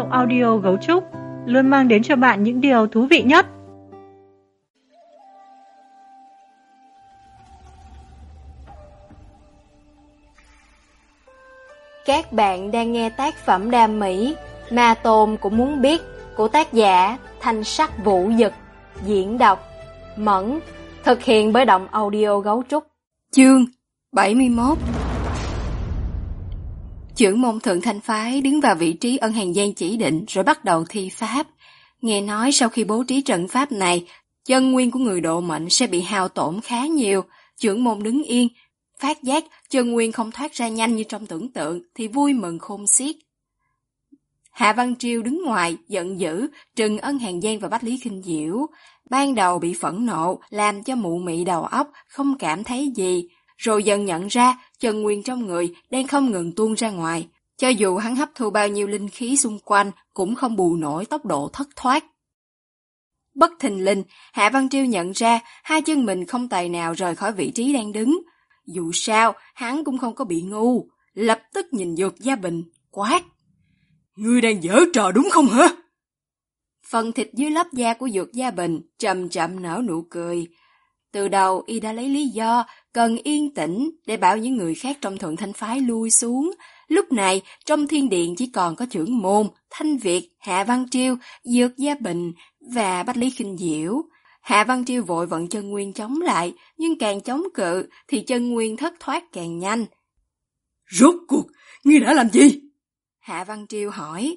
audio Gấu Trúc luôn mang đến cho bạn những điều thú vị nhất. Các bạn đang nghe tác phẩm đam mỹ Ma Tôn Cũng Muốn Biết của tác giả Thanh Sắc Vũ Dực, diễn đọc Mẫn, thực hiện bởi Động Audio Gấu Trúc. Chương 71. Chưởng môn Thượng Thanh Phái đứng vào vị trí ân hàng gian chỉ định rồi bắt đầu thi pháp. Nghe nói sau khi bố trí trận pháp này, chân nguyên của người độ mệnh sẽ bị hao tổn khá nhiều. Chưởng môn đứng yên, phát giác chân nguyên không thoát ra nhanh như trong tưởng tượng thì vui mừng khôn xiết. Hạ Văn Triêu đứng ngoài, giận dữ, trừng Ân Hàng Giang và Bách Lý Khinh Diễu. Ban đầu bị phẫn nộ, làm cho mụ mị đầu óc, không cảm thấy gì. Rồi dần nhận ra, chân nguyên trong người đang không ngừng tuôn ra ngoài. Cho dù hắn hấp thu bao nhiêu linh khí xung quanh, cũng không bù nổi tốc độ thất thoát. Bất thình lình, Hạ Văn Triêu nhận ra hai chân mình không tài nào rời khỏi vị trí đang đứng. Dù sao, hắn cũng không có bị ngu. Lập tức nhìn Dược Gia Bình, quát. Ngươi đang giở trò đúng không hả? Phần thịt dưới lớp da của Dược Gia Bình chậm chậm nở nụ cười. Từ đầu y đã lấy lý do cần yên tĩnh để bảo những người khác trong Thượng Thanh Phái lui xuống. Lúc này, trong thiên điện chỉ còn có Chưởng Môn, Thanh Việt, Hạ Văn Triêu, Dược Gia Bình và Bách Lý Khinh Diễu. Hạ Văn Triêu vội vận chân nguyên chống lại, nhưng càng chống cự thì chân nguyên thất thoát càng nhanh. Rốt cuộc, ngươi đã làm gì? Hạ Văn Triêu hỏi.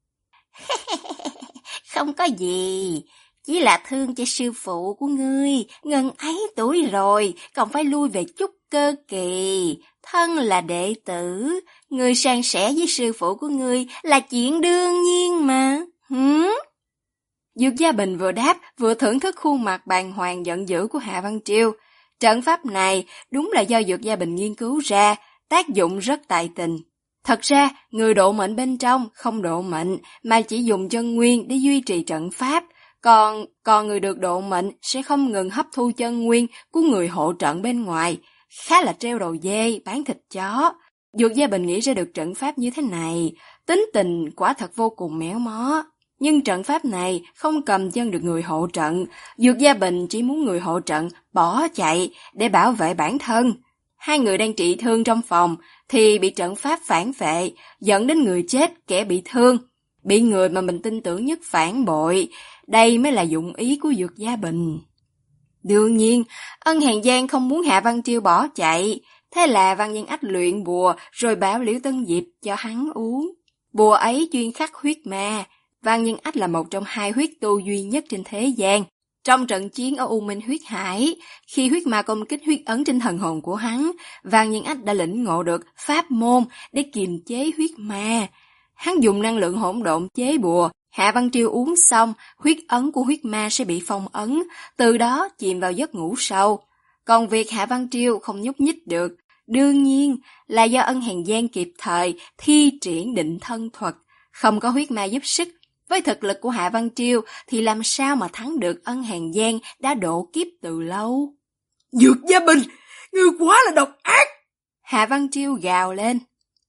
Không có gì, chỉ là thương cho sư phụ của ngươi, ngần ấy tuổi rồi, còn phải lui về chút cơ kỳ. Thân là đệ tử, ngươi san sẻ với sư phụ của ngươi là chuyện đương nhiên mà. Dược Gia Bình vừa đáp, vừa thưởng thức khuôn mặt bàng hoàng giận dữ của Hạ Văn Triêu. Trận pháp này đúng là do Dược Gia Bình nghiên cứu ra, tác dụng rất tài tình. Thật ra, người độ mệnh bên trong không độ mệnh, mà chỉ dùng chân nguyên để duy trì trận pháp. Còn người được độ mệnh sẽ không ngừng hấp thu chân nguyên của người hộ trận bên ngoài. Khá là treo đầu dê, bán thịt chó. Dược Gia Bình nghĩ ra được trận pháp như thế này, tính tình quả thật vô cùng méo mó. Nhưng trận pháp này không cầm chân được người hộ trận. Dược Gia Bình chỉ muốn người hộ trận bỏ chạy để bảo vệ bản thân. Hai người đang trị thương trong phòng thì bị trận pháp phản vệ, dẫn đến người chết kẻ bị thương. Bị người mà mình tin tưởng nhất phản bội. Đây mới là dụng ý của Dược Gia Bình. Đương nhiên, Ân Hàng Giang không muốn Hạ Văn Triêu bỏ chạy. Thế là Văn Nhân Ách luyện bùa rồi bảo Liễu Tân Diệp cho hắn uống. Bùa ấy chuyên khắc huyết ma. Văn Nhân Ách là một trong hai huyết tu duy nhất trên thế gian. Trong trận chiến ở U Minh Huyết Hải, khi huyết ma công kích huyết ấn trên thần hồn của hắn, Văn Nhân Ách đã lĩnh ngộ được pháp môn để kiềm chế huyết ma. Hắn dùng năng lượng hỗn độn chế bùa, Hạ Văn Triêu uống xong, huyết ấn của huyết ma sẽ bị phong ấn, từ đó chìm vào giấc ngủ sâu. Còn việc Hạ Văn Triêu không nhúc nhích được, đương nhiên là do Ân Hàng Giang kịp thời thi triển định thân thuật, không có huyết ma giúp sức. Với thực lực của Hạ Văn Triêu thì làm sao mà thắng được Ân Hàng Giang đã độ kiếp từ lâu. Dược Gia Bình, ngươi quá là độc ác! Hạ Văn Triêu gào lên.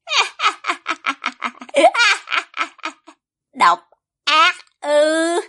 Độc ác ư?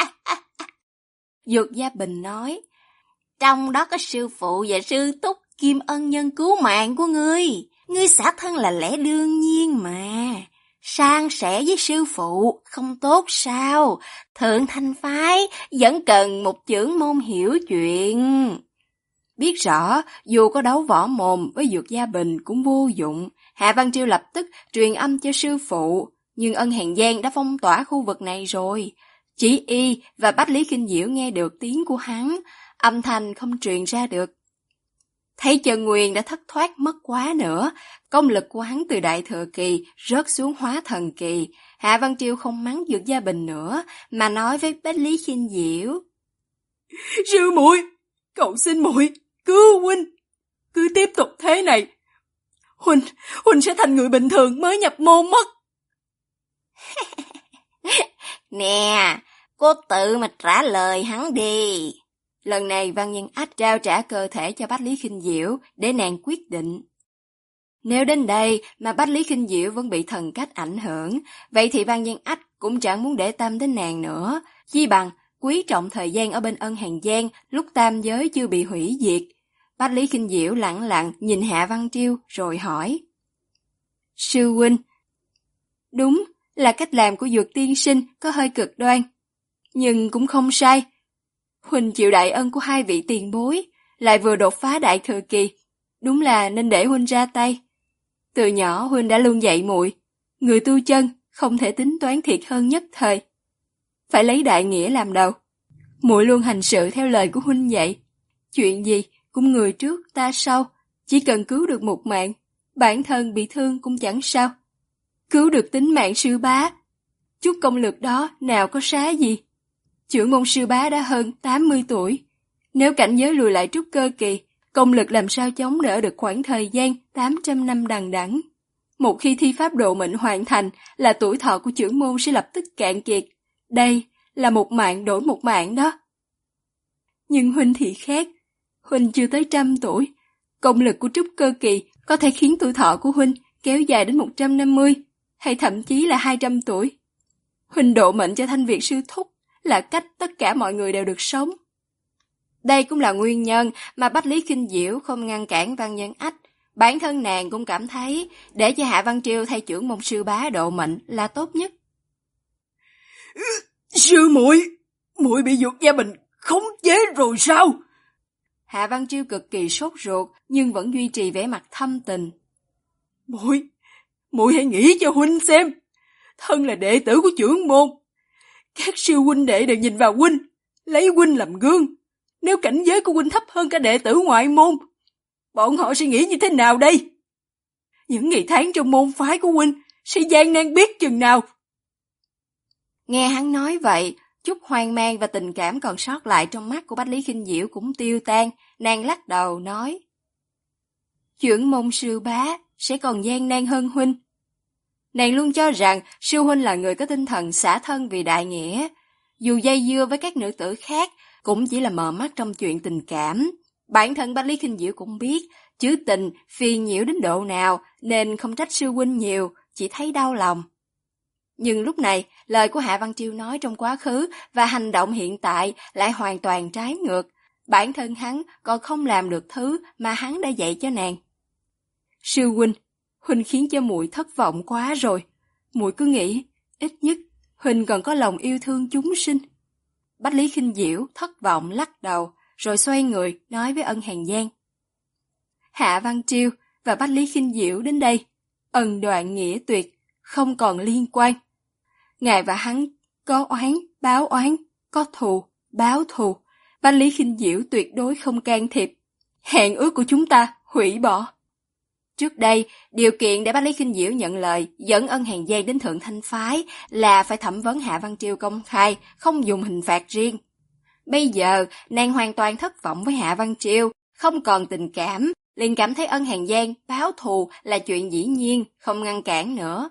Dược Gia Bình nói. Trong đó có sư phụ và sư túc Kim ân nhân cứu mạng của ngươi. Ngươi xả thân là lẽ đương nhiên mà. San sẻ với sư phụ không tốt sao? Thượng Thanh Phái vẫn cần một chưởng môn hiểu chuyện. Biết rõ, dù có đấu võ mồm với Dược Gia Bình cũng vô dụng. Hạ Văn Triêu lập tức truyền âm cho sư phụ, nhưng Ân Hàng Giang đã phong tỏa khu vực này rồi. Chỉ y và Bách Lý Khinh Diễu nghe được tiếng của hắn, âm thanh không truyền ra được. Thấy chân nguyên đã thất thoát mất quá nữa, công lực của hắn từ đại thừa kỳ rớt xuống hóa thần kỳ. Hạ Văn Triêu không mắng Dược Gia Bình nữa, mà nói với Bách Lý Khinh Diễu. Sư muội, cậu xin muội cứu huynh. Cứ tiếp tục thế này, huynh sẽ thành người bình thường mới nhập môn mất. Nè, cô tự mà trả lời hắn đi. Lần này Văn Nhân Ách trao trả cơ thể cho Bách Lý Khinh Diễu để nàng quyết định. Nếu đến đây mà Bách Lý Khinh Diễu vẫn bị thần cách ảnh hưởng, vậy thì Văn Nhân Ách cũng chẳng muốn để tâm đến nàng nữa, chi bằng quý trọng thời gian ở bên Ân Hàn Giang lúc tam giới chưa bị hủy diệt. Bách Lý Kinh Diễu lẳng lặng nhìn Hạ Văn Triêu rồi hỏi. Sư huynh, đúng là cách làm của Dược tiên sinh có hơi cực đoan, nhưng cũng không sai. Huynh chịu đại ân của hai vị tiền bối, lại vừa đột phá đại thừa kỳ, đúng là nên để huynh ra tay. Từ nhỏ huynh đã luôn dạy muội, người tu chân không thể tính toán thiệt hơn nhất thời, phải lấy đại nghĩa làm đầu. Muội luôn hành sự theo lời của huynh dạy, chuyện gì cũng người trước ta sau, chỉ cần cứu được một mạng, bản thân bị thương cũng chẳng sao. Cứu được tính mạng sư bá, chút công lực đó nào có xá gì. Chưởng môn sư bá đã hơn 80 tuổi, nếu cảnh giới lùi lại trúc cơ kỳ, công lực làm sao chống đỡ được khoảng thời gian 800 năm đằng đẵng. Một khi thi pháp độ mệnh hoàn thành là tuổi thọ của chưởng môn sẽ lập tức cạn kiệt. Đây là một mạng đổi một mạng đó. Nhưng huynh thì khác, huynh chưa tới 100 tuổi, công lực của trúc cơ kỳ có thể khiến tuổi thọ của huynh kéo dài đến 150, hay thậm chí là 200 tuổi. Huynh độ mệnh cho Thanh Việt sư thúc là cách tất cả mọi người đều được sống. Đây cũng là nguyên nhân mà Bách Lý Kinh Diễu không ngăn cản Văn Nhân Ách. Bản thân nàng cũng cảm thấy để cho Hạ Văn Triêu thay chưởng môn sư bá độ mệnh là tốt nhất. Sư muội, muội bị Dược Gia Bình khống chế rồi sao? Hạ Văn Triêu cực kỳ sốt ruột nhưng vẫn duy trì vẻ mặt thâm tình. Muội hãy nghĩ cho huynh xem, thân là đệ tử của chưởng môn, các sư huynh đệ đều nhìn vào huynh, lấy huynh làm gương. Nếu cảnh giới của huynh thấp hơn cả đệ tử ngoại môn, bọn họ sẽ nghĩ như thế nào đây? Những ngày tháng trong môn phái của huynh sẽ gian nan biết chừng nào. Nghe hắn nói vậy, chút hoang mang và tình cảm còn sót lại trong mắt của Bách Lý Kinh Diễu cũng tiêu tan. Nàng lắc đầu nói, chưởng môn sư bá sẽ còn gian nan hơn huynh. Nàng luôn cho rằng sư huynh là người có tinh thần xả thân vì đại nghĩa. Dù dây dưa với các nữ tử khác, cũng chỉ là mờ mắt trong chuyện tình cảm. Bản thân Bách Lý Kinh Diễu cũng biết, chữ tình phiền nhiễu đến độ nào nên không trách sư huynh nhiều, chỉ thấy đau lòng. Nhưng lúc này, lời của Hạ Văn Triêu nói trong quá khứ và hành động hiện tại lại hoàn toàn trái ngược. Bản thân hắn còn không làm được thứ mà hắn đã dạy cho nàng. Sư huynh, huynh khiến cho muội thất vọng quá rồi. Muội cứ nghĩ, ít nhất huynh còn có lòng yêu thương chúng sinh. Bách Lý Kinh Diễu thất vọng lắc đầu, rồi xoay người nói với Ân Hàn Giang. Hạ Văn Triêu và Bách Lý Kinh Diễu đến đây, ân đoạn nghĩa tuyệt, không còn liên quan. Ngài và hắn có oán báo oán, có thù báo thù. Bách Lý Kinh Diễu tuyệt đối không can thiệp. Hẹn ước của chúng ta hủy bỏ. Trước đây, điều kiện để Bách Lý Kinh Diễu nhận lời dẫn Ân Hàn Giang đến Thượng Thanh Phái là phải thẩm vấn Hạ Văn Triêu công khai, không dùng hình phạt riêng. Bây giờ, nàng hoàn toàn thất vọng với Hạ Văn Triêu, không còn tình cảm, liền cảm thấy Ân Hàn Giang báo thù là chuyện dĩ nhiên, không ngăn cản nữa.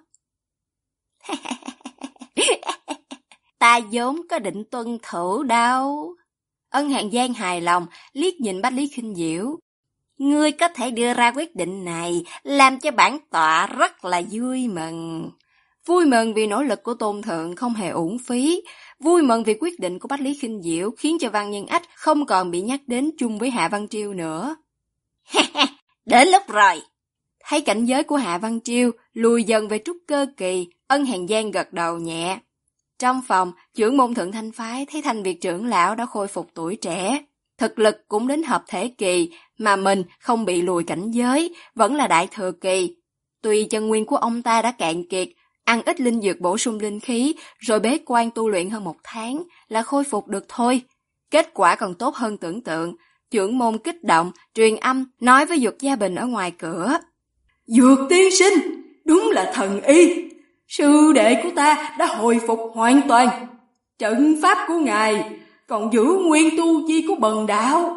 Ta vốn có định tuân thủ đâu. Ân Hàn Giang hài lòng, liếc nhìn Bách Lý Kinh Diễu. Ngươi có thể đưa ra quyết định này, làm cho bản tọa rất là vui mừng. Vui mừng vì nỗ lực của Tôn Thượng không hề uổng phí. Vui mừng vì quyết định của Bách Lý Kinh Diễu khiến cho Văn Nhân Ách không còn bị nhắc đến chung với Hạ Văn Triêu nữa. Đến lúc rồi. Thấy cảnh giới của Hạ Văn Triêu lùi dần về trúc cơ kỳ, Ân Hàn Giang gật đầu nhẹ. Trong phòng, trưởng môn Thượng Thanh Phái thấy Thanh Việt trưởng lão đã khôi phục tuổi trẻ. Thực lực cũng đến hợp thể kỳ, mà mình không bị lùi cảnh giới, vẫn là đại thừa kỳ. Tuy chân nguyên của ông ta đã cạn kiệt, ăn ít linh dược bổ sung linh khí, rồi bế quan tu luyện hơn 1 tháng là khôi phục được thôi. Kết quả còn tốt hơn tưởng tượng. Trưởng môn kích động, truyền âm, nói với Dược Gia Bình ở ngoài cửa. Dược tiên sinh, đúng là thần y. Sư đệ của ta đã hồi phục hoàn toàn. Trận pháp của ngài còn giữ nguyên tu vi của bần đạo.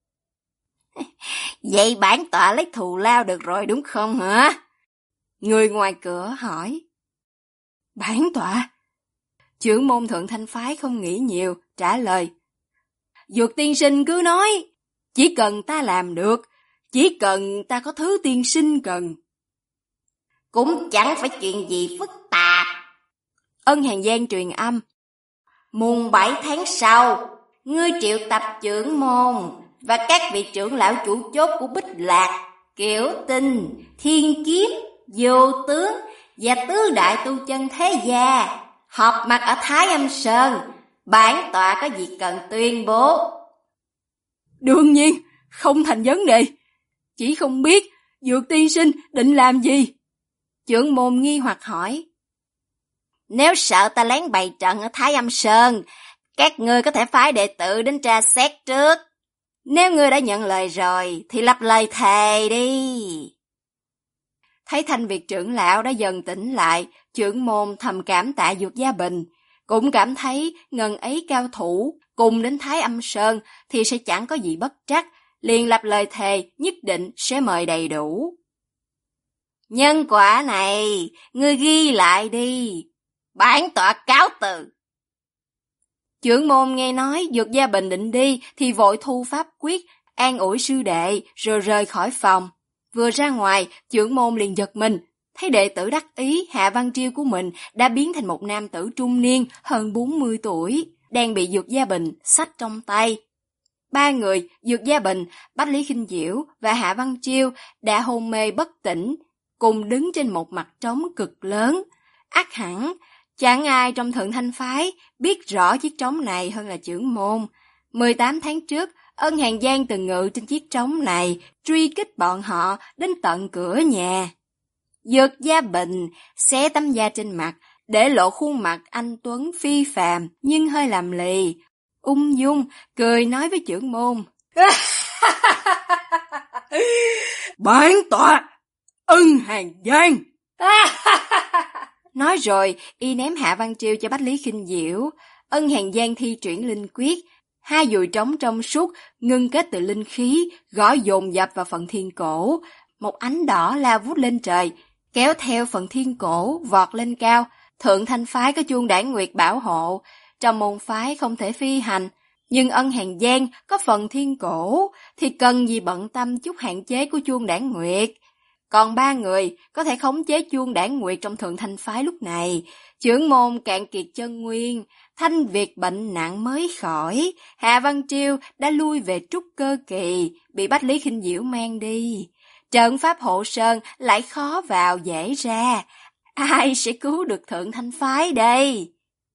Vậy bản tọa lấy thù lao được rồi đúng không hả? Người ngoài cửa hỏi. Bản tọa? Trưởng môn Thượng Thanh Phái không nghĩ nhiều, trả lời. Dược tiên sinh cứ nói, chỉ cần ta làm được, chỉ cần ta có thứ tiên sinh cần. Cũng chẳng phải chuyện gì phức tạp. Ân Hàn Giang truyền âm. Mùng 7 tháng sau, ngươi triệu tập trưởng môn và các vị trưởng lão chủ chốt của Bích Lạc, Kiểu Tinh, Thiên Kiếp, Vô Tướng và tứ đại tu chân thế gia họp mặt ở Thái Âm Sơn. Bản tọa có việc cần tuyên bố. Đương nhiên, không thành vấn đề. Chỉ không biết Dược tiên sinh định làm gì? Trưởng môn nghi hoặc hỏi. Nếu sợ ta lén bày trận ở Thái Âm Sơn, các ngươi có thể phái đệ tử đến tra xét trước. Nếu ngươi đã nhận lời rồi, thì lập lời thề đi. Thấy Thanh Việt trưởng lão đã dần tỉnh lại, trưởng môn thầm cảm tạ Dược Gia Bình. Cũng cảm thấy ngần ấy cao thủ cùng đến Thái Âm Sơn thì sẽ chẳng có gì bất trắc, liền lập lời thề nhất định sẽ mời đầy đủ. Nhân quả này, ngươi ghi lại đi. Bản tọa cáo từ. Trưởng môn nghe nói Dược Gia Bình định đi thì vội thu pháp quyết, an ủi sư đệ rồi rời khỏi phòng. Vừa ra ngoài, trưởng môn liền giật mình, thấy đệ tử đắc ý Hạ Văn Triêu của mình đã biến thành một nam tử trung niên hơn 40 tuổi, đang bị Dược Gia Bình xách trong tay. Ba người, Dược Gia Bình, Bách Lý Khinh Diễu và Hạ Văn Triêu đã hôn mê bất tỉnh, cùng đứng trên một mặt trống cực lớn. Ắt hẳn, chẳng ai trong Thượng Thanh Phái biết rõ chiếc trống này hơn là trưởng môn. 18 tháng trước, Ân Hàn Giang từng ngự trên chiếc trống này, truy kích bọn họ đến tận cửa nhà. Dược Gia Bình xé tấm da trên mặt, để lộ khuôn mặt anh tuấn phi phàm nhưng hơi làm lì. Ung dung, cười nói với trưởng môn. Bản tọa, Ân Hàn Giang. Nói rồi, y ném Hạ Văn Triêu cho Bách Lý Khinh Diễu. Ân Hàn Giang thi triển linh quyết. Hai dùi trống trong suốt, ngưng kết từ linh khí, gõ dồn dập vào phần thiên cổ. Một ánh đỏ lao vút lên trời, kéo theo phần thiên cổ vọt lên cao. Thượng Thanh Phái có chuông Đản Nguyệt bảo hộ, trong môn phái không thể phi hành. Nhưng Ân Hàn Giang có phần thiên cổ, thì cần gì bận tâm chút hạn chế của chuông Đản Nguyệt. Còn ba người có thể khống chế chuông Đản Nguyệt trong Thượng Thanh Phái lúc này. Trưởng môn cạn kiệt chân nguyên, Thanh Việt bệnh nặng mới khỏi, Hạ Văn Triêu đã lui về trúc cơ kỳ, bị Bách Lý Khinh Diễu mang đi. Trận pháp hộ sơn lại khó vào dễ ra, ai sẽ cứu được Thượng Thanh Phái đây?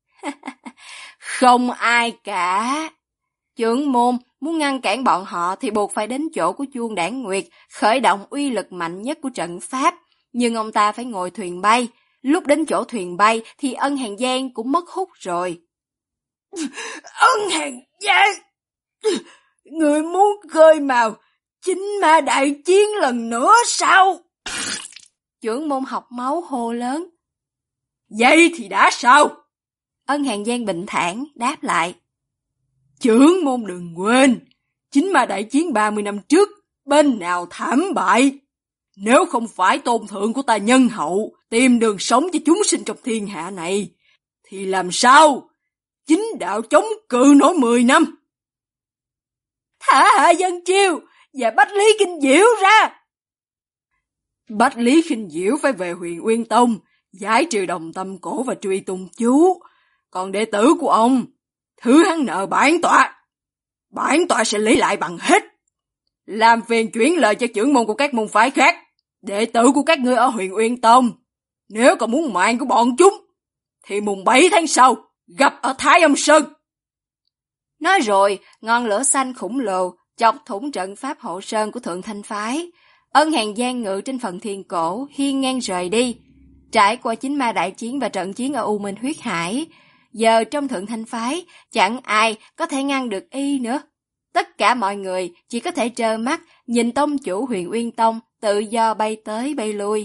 Không ai cả. Trưởng môn muốn ngăn cản bọn họ thì buộc phải đến chỗ của chuông Đản Nguyệt, khởi động uy lực mạnh nhất của trận pháp. Nhưng ông ta phải ngồi thuyền bay. Lúc đến chỗ thuyền bay thì Ân Hàn Giang cũng mất hút rồi. Ân Hàn Giang, người muốn khơi mào chính ma đại chiến lần nữa sao? Trưởng môn học máu hô lớn. Vậy thì đã sao? Ân Hàn Giang bình thản đáp lại. Trưởng môn đừng quên, chính ma đại chiến 30 năm trước, bên nào thảm bại. Nếu không phải tôn thượng của ta nhân hậu, tìm đường sống cho chúng sinh trong thiên hạ này, thì làm sao chính đạo chống cự nổi 10 năm? Thả Hạ Văn Triêu và Bách Lý Khinh Diễu ra. Bách Lý Khinh Diễu phải về Huyền Uyên Tông, giải trừ đồng tâm cổ và truy tung chú. Còn đệ tử của ông, thứ hắn nợ bản tọa sẽ lấy lại bằng hết. Làm phiền chuyển lời cho trưởng môn của các môn phái khác, đệ tử của các ngươi ở Huyền Uyên Tông. Nếu còn muốn mạng của bọn chúng, thì mùng 7 tháng sau, gặp ở Thái Âm Sơn. Nói rồi, ngọn lửa xanh khủng lồ chọc thủng trận pháp hộ sơn của Thượng Thanh Phái. Ân Hàn Giang ngự trên phần thiên cổ, hiên ngang rời đi. Trải qua chính ma đại chiến và trận chiến ở U Minh Huyết Hải, giờ trong Thượng Thanh Phái, chẳng ai có thể ngăn được y nữa. Tất cả mọi người chỉ có thể trơ mắt nhìn tông chủ Huyền Uyên Tông tự do bay tới bay lui.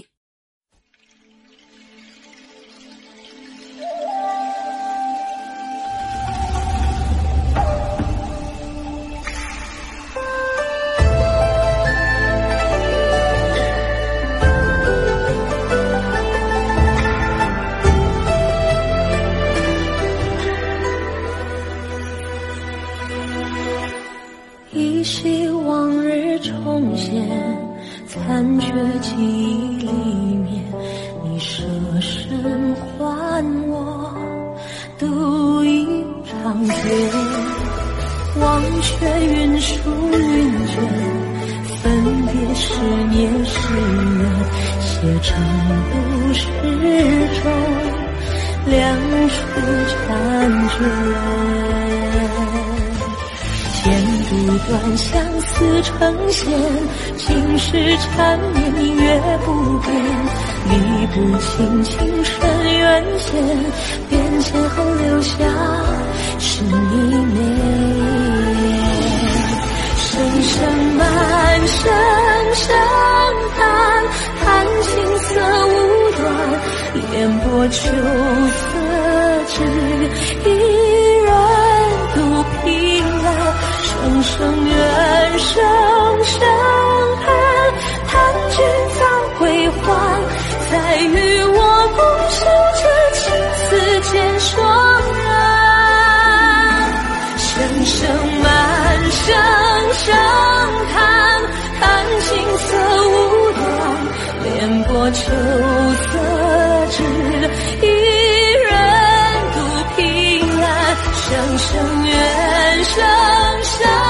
记忆里面，你舍身还我。 独饮长街，忘却云舒云卷，分别是年是人，写成故事中两处婵娟。剪不断，相思成线，今世缠绵月不变，理不清情深缘浅，变迁后留下是一面。声声满声声叹，叹青涩无端，烟波秋色只一人独凭栏。声声怨，声声恨，叹君早归还，再与我共修这情丝渐霜染。声声满，声声叹，叹青涩无端，莲波秋色只一人独凭栏。声声怨，声声